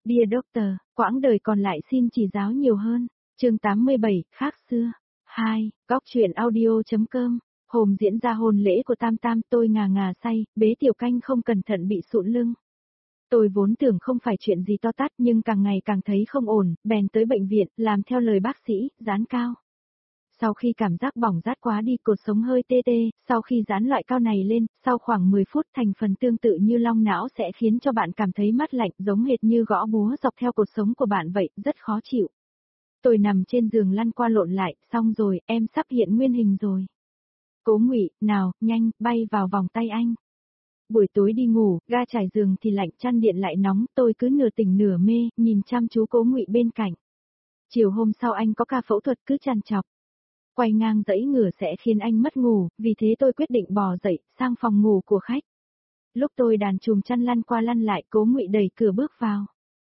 Dear Doctor, quãng đời còn lại xin chỉ giáo nhiều hơn. Chương 87, khác xưa. 2. Góc truyện audio.com. Hôm diễn ra hôn lễ của Tam Tam, tôi ngà ngà say, bế Tiểu Canh không cẩn thận bị sụn lưng. Tôi vốn tưởng không phải chuyện gì to tát nhưng càng ngày càng thấy không ổn, bèn tới bệnh viện, làm theo lời bác sĩ, dán cao. Sau khi cảm giác bỏng rát quá đi, cột sống hơi tê tê, sau khi dán loại cao này lên, sau khoảng 10 phút thành phần tương tự như long não sẽ khiến cho bạn cảm thấy mát lạnh, giống hệt như gõ búa dọc theo cột sống của bạn vậy, rất khó chịu. Tôi nằm trên giường lăn qua lộn lại, xong rồi, em sắp hiện nguyên hình rồi. Cố Ngụy, nào, nhanh, bay vào vòng tay anh. Buổi tối đi ngủ, ga trải giường thì lạnh, chăn điện lại nóng, tôi cứ nửa tỉnh nửa mê, nhìn chăm chú Cố Ngụy bên cạnh. Chiều hôm sau anh có ca phẫu thuật cứ trằn trọc. Quay ngang dãy ngửa sẽ khiến anh mất ngủ, vì thế tôi quyết định bò dậy, sang phòng ngủ của khách. Lúc tôi đàn chùm chăn lăn qua lăn lại, Cố Ngụy đẩy cửa bước vào.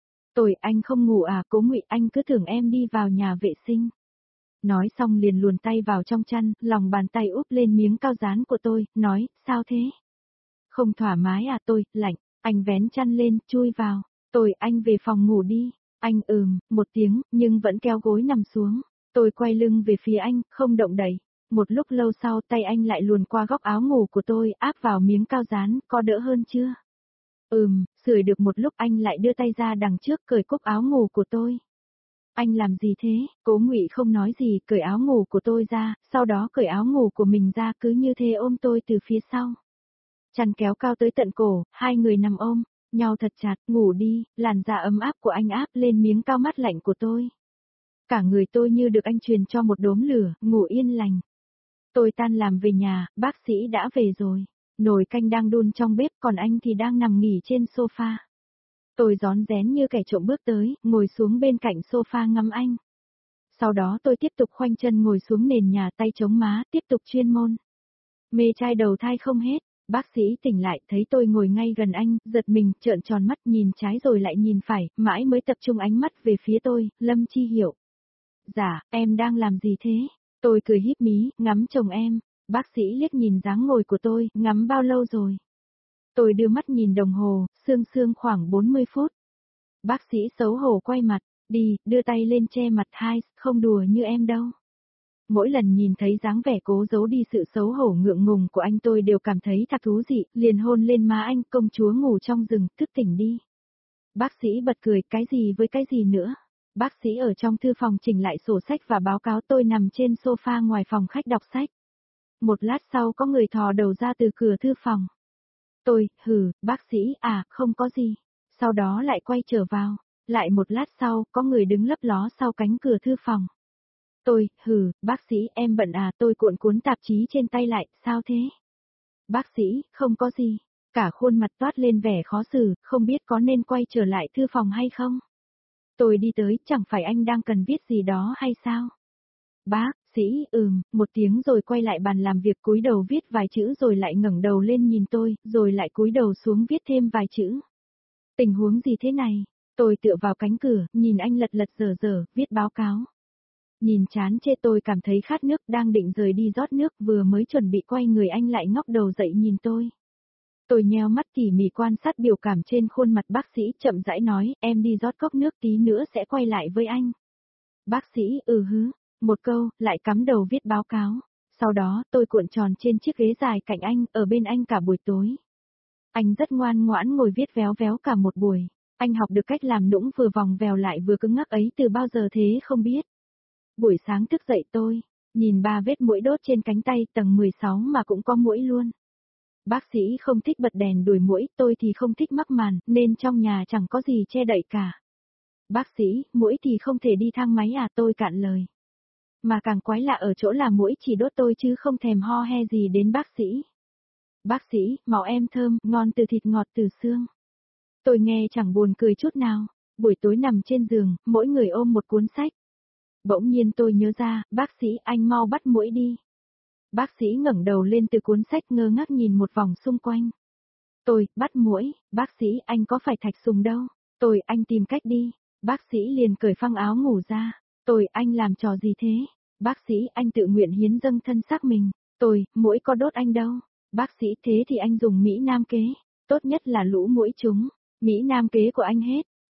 Anh không ngủ à? Cố Ngụy, anh cứ tưởng em đi vào nhà vệ sinh. Nói xong liền luồn tay vào trong chăn, lòng bàn tay úp lên miếng cao dán của tôi, nói, sao thế? Không thoải mái à? Lạnh, anh vén chăn lên, chui vào. Anh về phòng ngủ đi. Anh một tiếng, nhưng vẫn kéo gối nằm xuống. Tôi quay lưng về phía anh, không động đậy. Một lúc lâu sau tay anh lại luồn qua góc áo ngủ của tôi, áp vào miếng cao dán, có đỡ hơn chưa? Sưởi được một lúc anh lại đưa tay ra đằng trước cởi cúc áo ngủ của tôi. Anh làm gì thế? Cố Ngụy không nói gì, cởi áo ngủ của tôi ra, sau đó cởi áo ngủ của mình ra, cứ như thế ôm tôi từ phía sau. Chăn kéo cao tới tận cổ, hai người nằm ôm nhau thật chặt, ngủ đi, làn da ấm áp của anh áp lên miếng cao mát lạnh của tôi. Cả người tôi như được anh truyền cho một đốm lửa, ngủ yên lành. Tôi tan làm về nhà, bác sĩ đã về rồi. Nồi canh đang đun trong bếp, còn anh thì đang nằm nghỉ trên sofa. Tôi rón rén như kẻ trộm bước tới, ngồi xuống bên cạnh sofa ngắm anh. Sau đó tôi tiếp tục khoanh chân ngồi xuống nền nhà, tay chống má, tiếp tục chuyên môn. Mê trai đầu thai không hết. Bác sĩ tỉnh lại, thấy tôi ngồi ngay gần anh, giật mình, trợn tròn mắt, nhìn trái rồi lại nhìn phải, mãi mới tập trung ánh mắt về phía tôi, Lâm Chi Hiểu. Dạ, em đang làm gì thế? Tôi cười híp mí, ngắm chồng em. Bác sĩ liếc nhìn dáng ngồi của tôi, ngắm bao lâu rồi? Tôi đưa mắt nhìn đồng hồ, sương khoảng 40 phút. Bác sĩ xấu hổ quay mặt, đi, đưa tay lên che mặt hai, không đùa như em đâu. Mỗi lần nhìn thấy dáng vẻ cố giấu đi sự xấu hổ ngượng ngùng của anh tôi đều cảm thấy thật thú dị, liền hôn lên má anh, công chúa ngủ trong rừng, thức tỉnh đi. Bác sĩ bật cười, cái gì với cái gì nữa. Bác sĩ ở trong thư phòng chỉnh lại sổ sách và báo cáo, tôi nằm trên sofa ngoài phòng khách đọc sách. Một lát sau có người thò đầu ra từ cửa thư phòng. Bác sĩ, không có gì. Sau đó lại quay trở vào. Lại một lát sau, có người đứng lấp ló sau cánh cửa thư phòng. Bác sĩ, em bận à? Tôi cuộn cuốn tạp chí trên tay lại, sao thế? Bác sĩ, không có gì. Cả khuôn mặt toát lên vẻ khó xử, không biết có nên quay trở lại thư phòng hay không? Tôi đi tới, chẳng phải anh đang cần viết gì đó hay sao? Bác sĩ, một tiếng rồi quay lại bàn làm việc, cúi đầu viết vài chữ rồi lại ngẩng đầu lên nhìn tôi, rồi lại cúi đầu xuống viết thêm vài chữ. Tình huống gì thế này? Tôi tựa vào cánh cửa, nhìn anh lật dở, viết báo cáo. Nhìn chán chê tôi cảm thấy khát nước, đang định rời đi rót nước, vừa mới chuẩn bị quay người anh lại ngóc đầu dậy nhìn tôi. Tôi nheo mắt tỉ mỉ quan sát biểu cảm trên khuôn mặt bác sĩ, chậm rãi nói, em đi rót cốc nước, tí nữa sẽ quay lại với anh. Bác sĩ, một câu, lại cắm đầu viết báo cáo. Sau đó, tôi cuộn tròn trên chiếc ghế dài cạnh anh, ở bên anh cả buổi tối. Anh rất ngoan ngoãn ngồi viết véo véo cả một buổi. Anh học được cách làm nũng vừa vòng vèo lại vừa cứng ngắc ấy từ bao giờ thế không biết. Buổi sáng thức dậy tôi nhìn 3 vết muỗi đốt trên cánh tay, tầng 16 mà cũng có muỗi luôn. Bác sĩ không thích bật đèn đuổi muỗi, tôi thì không thích mắc màn, nên trong nhà chẳng có gì che đậy cả. Bác sĩ, muỗi thì không thể đi thang máy à? Tôi cạn lời. Mà càng quái lạ ở chỗ là muỗi chỉ đốt tôi chứ không thèm ho he gì đến bác sĩ. Bác sĩ, máu em thơm, ngon từ thịt ngọt từ xương. Tôi nghe chẳng buồn cười chút nào. Buổi tối nằm trên giường, mỗi người ôm một cuốn sách. Bỗng nhiên tôi nhớ ra, bác sĩ, anh mau bắt muỗi đi. Bác sĩ ngẩng đầu lên từ cuốn sách, ngơ ngác nhìn một vòng xung quanh. Bắt muỗi, bác sĩ, anh có phải thạch sùng đâu. Anh tìm cách đi. Bác sĩ liền cởi phăng áo ngủ ra. Anh làm trò gì thế? Bác sĩ, anh tự nguyện hiến dâng thân xác mình. Muỗi có đốt anh đâu. Bác sĩ, thế thì anh dùng Mỹ Nam kế. Tốt nhất là lũ muỗi chúng. Mỹ Nam kế của anh hết.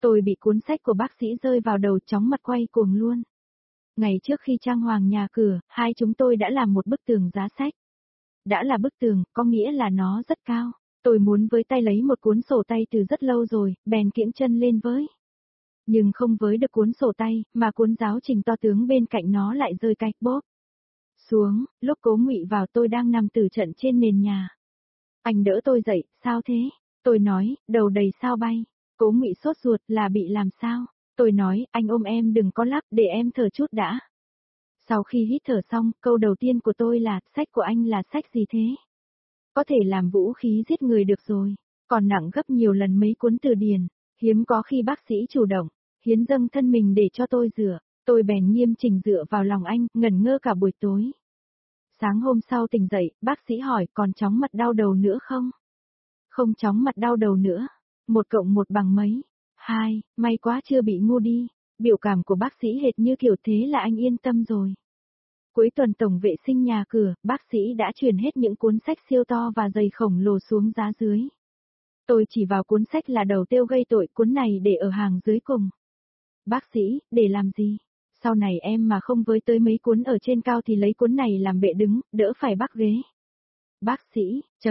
Tôi bị cuốn sách của bác sĩ rơi vào đầu, chóng mặt quay cuồng luôn. Ngày trước khi trang hoàng nhà cửa, hai chúng tôi đã làm một bức tường giá sách. Đã là bức tường, có nghĩa là nó rất cao. Tôi muốn với tay lấy một cuốn sổ tay từ rất lâu rồi, bèn kiễng chân lên với. Nhưng không với được cuốn sổ tay, mà cuốn giáo trình to tướng bên cạnh nó lại rơi cạch bốp xuống. Lúc Cố Ngụy vào tôi đang nằm tử trận trên nền nhà. Anh đỡ tôi dậy, sao thế? Tôi nói, đầu đầy sao bay. Cố Ngụy sốt ruột, là bị làm sao? Tôi nói, anh ôm em đừng có lắp, để em thở chút đã. Sau khi hít thở xong, câu đầu tiên của tôi là, sách của anh là sách gì thế? Có thể làm vũ khí giết người được rồi, còn nặng gấp nhiều lần mấy cuốn từ điển, hiếm có khi bác sĩ chủ động, hiến dâng thân mình để cho tôi dựa, tôi bèn nghiêm chỉnh dựa vào lòng anh, ngẩn ngơ cả buổi tối. Sáng hôm sau tỉnh dậy, bác sĩ hỏi còn chóng mặt đau đầu nữa không? Không chóng mặt đau đầu nữa. 1 cộng 1 bằng mấy? 2, may quá chưa bị ngu đi. Biểu cảm của bác sĩ hệt như kiểu thế là anh yên tâm rồi. Cuối tuần tổng vệ sinh nhà cửa, bác sĩ đã chuyển hết những cuốn sách siêu to và dày khổng lồ xuống giá dưới. Tôi chỉ vào cuốn sách là đầu tiêu gây tội, cuốn này để ở hàng dưới cùng. Bác sĩ, để làm gì? Sau này em mà không với tới mấy cuốn ở trên cao thì lấy cuốn này làm bệ đứng, đỡ phải bắc ghế. Bác sĩ,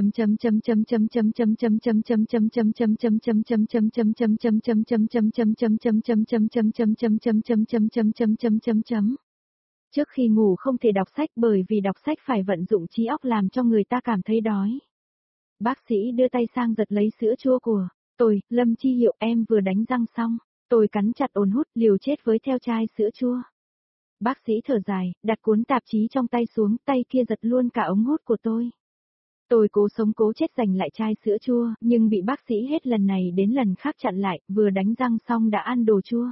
Trước khi ngủ không thể đọc sách bởi vì đọc sách phải vận dụng trí óc làm cho người ta cảm thấy đói. Bác sĩ đưa tay sang giật lấy sữa chua của tôi, Lâm Chi Hiệu, em vừa đánh răng xong. Tôi cắn chặt ồn hút, liều chết với theo chai sữa chua. Bác sĩ thở dài, đặt cuốn tạp chí trong tay xuống, tay kia giật luôn cả ống hút của tôi. Tôi cố sống cố chết giành lại chai sữa chua, nhưng bị bác sĩ hết lần này đến lần khác chặn lại, vừa đánh răng xong đã ăn đồ chua.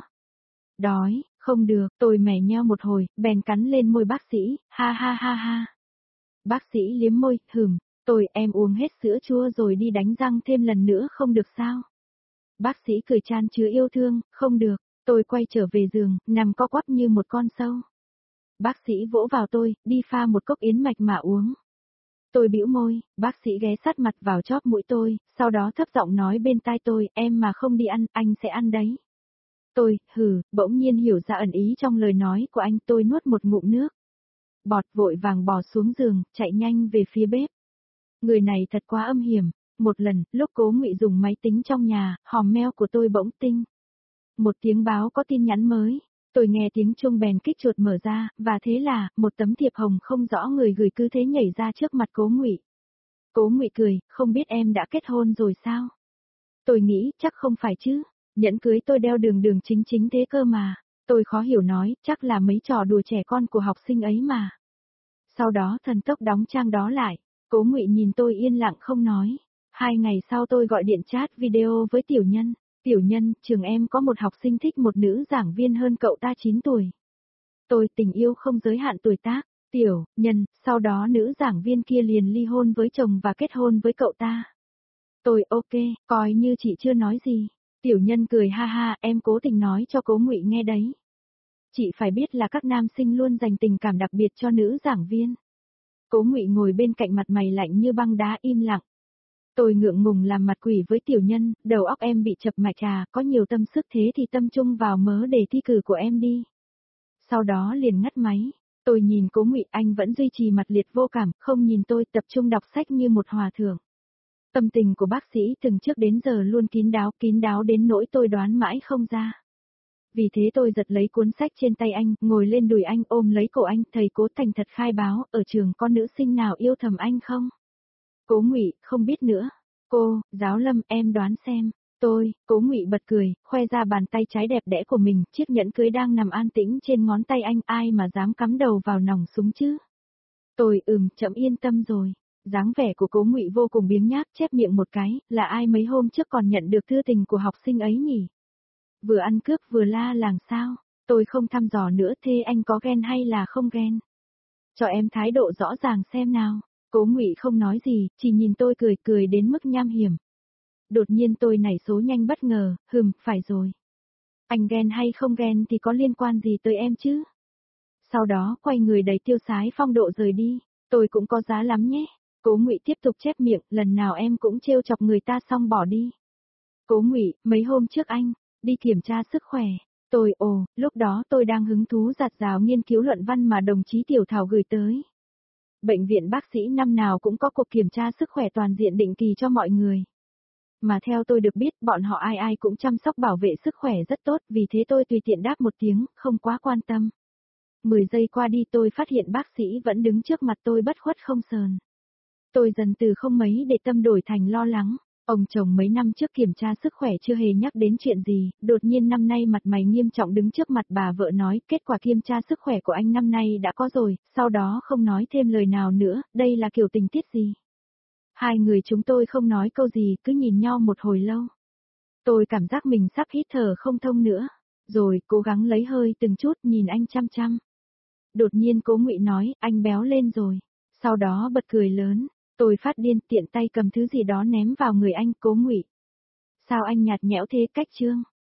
Đói, không được, tôi mè nheo một hồi, bèn cắn lên môi bác sĩ, ha ha ha ha. Bác sĩ liếm môi, em uống hết sữa chua rồi đi đánh răng thêm lần nữa không được sao? Bác sĩ cười chan chứa yêu thương, không được, tôi quay trở về giường, nằm co quắp như một con sâu. Bác sĩ vỗ vào tôi, đi pha một cốc yến mạch mà uống. Tôi bĩu môi, bác sĩ ghé sát mặt vào chóp mũi tôi, sau đó thấp giọng nói bên tai tôi, em mà không đi ăn, anh sẽ ăn đấy. Tôi, bỗng nhiên hiểu ra ẩn ý trong lời nói của anh, tôi nuốt một ngụm nước. Bọt vội vàng bò xuống giường, chạy nhanh về phía bếp. Người này thật quá âm hiểm. Một lần, lúc Cố Ngụy dùng máy tính trong nhà, hòm mail của tôi bỗng tinh. Một tiếng báo có tin nhắn mới. Tôi nghe tiếng chuông bèn kích chuột mở ra, và thế là, một tấm thiệp hồng không rõ người gửi cứ thế nhảy ra trước mặt Cố Ngụy. Cố Ngụy cười, không biết em đã kết hôn rồi sao? Tôi nghĩ, chắc không phải chứ. Nhẫn cưới tôi đeo đường đường chính chính thế cơ mà. Tôi khó hiểu nói, chắc là mấy trò đùa trẻ con của học sinh ấy mà. Sau đó thần tốc đóng trang đó lại. Cố Ngụy nhìn tôi yên lặng không nói. 2 ngày sau tôi gọi điện chat video với Tiểu Nhân. Tiểu Nhân, trường em có một học sinh thích một nữ giảng viên hơn cậu ta 9 tuổi. Tôi, tình yêu không giới hạn tuổi tác. Tiểu Nhân, sau đó nữ giảng viên kia liền ly hôn với chồng và kết hôn với cậu ta. Tôi, ok, coi như chị chưa nói gì. Tiểu Nhân cười ha ha, em cố tình nói cho Cố Ngụy nghe đấy. Chị phải biết là các nam sinh luôn dành tình cảm đặc biệt cho nữ giảng viên. Cố Ngụy ngồi bên cạnh mặt mày lạnh như băng đá im lặng. Tôi ngượng ngùng làm mặt quỷ với Tiểu Nhân, đầu óc em bị chập mạch à, có nhiều tâm sức thế thì tâm trung vào mớ đề thi cử của em đi. Sau đó liền ngắt máy. Tôi nhìn Cố Ngụy, anh vẫn duy trì mặt liệt vô cảm, không nhìn tôi, tập trung đọc sách như một hòa thượng. Tâm tình của bác sĩ từ trước đến giờ luôn kín đáo đến nỗi tôi đoán mãi không ra. Vì thế tôi giật lấy cuốn sách trên tay anh, ngồi lên đùi anh ôm lấy cổ anh, thầy Cố thành thật khai báo, ở trường có nữ sinh nào yêu thầm anh không? Cố Ngụy, không biết nữa. Cô, giáo Lâm, em đoán xem. Tôi, Cố Ngụy bật cười, khoe ra bàn tay trái đẹp đẽ của mình, chiếc nhẫn cưới đang nằm an tĩnh trên ngón tay anh, ai mà dám cắm đầu vào nòng súng chứ? Tôi, chậm yên tâm rồi. Dáng vẻ của Cố Ngụy vô cùng biếng nhác, chép miệng một cái, là ai mấy hôm trước còn nhận được thư tình của học sinh ấy nhỉ? Vừa ăn cướp vừa la làng sao? Tôi không thăm dò nữa, thế anh có ghen hay là không ghen? Cho em thái độ rõ ràng xem nào. Cố Ngụy không nói gì, chỉ nhìn tôi cười đến mức nham hiểm. Đột nhiên tôi nảy số nhanh bất ngờ, phải rồi. Anh ghen hay không ghen thì có liên quan gì tới em chứ? Sau đó quay người đầy tiêu sái phong độ rời đi, tôi cũng có giá lắm nhé. Cố Ngụy tiếp tục chép miệng, lần nào em cũng trêu chọc người ta xong bỏ đi. Cố Ngụy, mấy hôm trước anh Đi kiểm tra sức khỏe. Lúc đó tôi đang hứng thú dạt dào nghiên cứu luận văn mà đồng chí Tiểu Thảo gửi tới. Bệnh viện bác sĩ năm nào cũng có cuộc kiểm tra sức khỏe toàn diện định kỳ cho mọi người. Mà theo tôi được biết, bọn họ ai ai cũng chăm sóc bảo vệ sức khỏe rất tốt, vì thế tôi tùy tiện đáp một tiếng, không quá quan tâm. 10 giây qua đi tôi phát hiện bác sĩ vẫn đứng trước mặt tôi bất khuất không sờn. Tôi dần từ không mấy để tâm đổi thành lo lắng. Ông chồng mấy năm trước kiểm tra sức khỏe chưa hề nhắc đến chuyện gì, đột nhiên năm nay mặt mày nghiêm trọng đứng trước mặt bà vợ nói, kết quả kiểm tra sức khỏe của anh năm nay đã có rồi, sau đó không nói thêm lời nào nữa, đây là kiểu tình tiết gì? Hai người chúng tôi không nói câu gì, cứ nhìn nhau một hồi lâu. Tôi cảm giác mình sắp hít thở không thông nữa, rồi cố gắng lấy hơi từng chút nhìn anh chăm chăm. Đột nhiên Cố Ngụy nói, anh béo lên rồi. Sau đó bật cười lớn, tôi phát điên tiện tay cầm thứ gì đó ném vào người anh. Cố Ngụy. Sao anh nhạt nhẽo thế Cách Trương?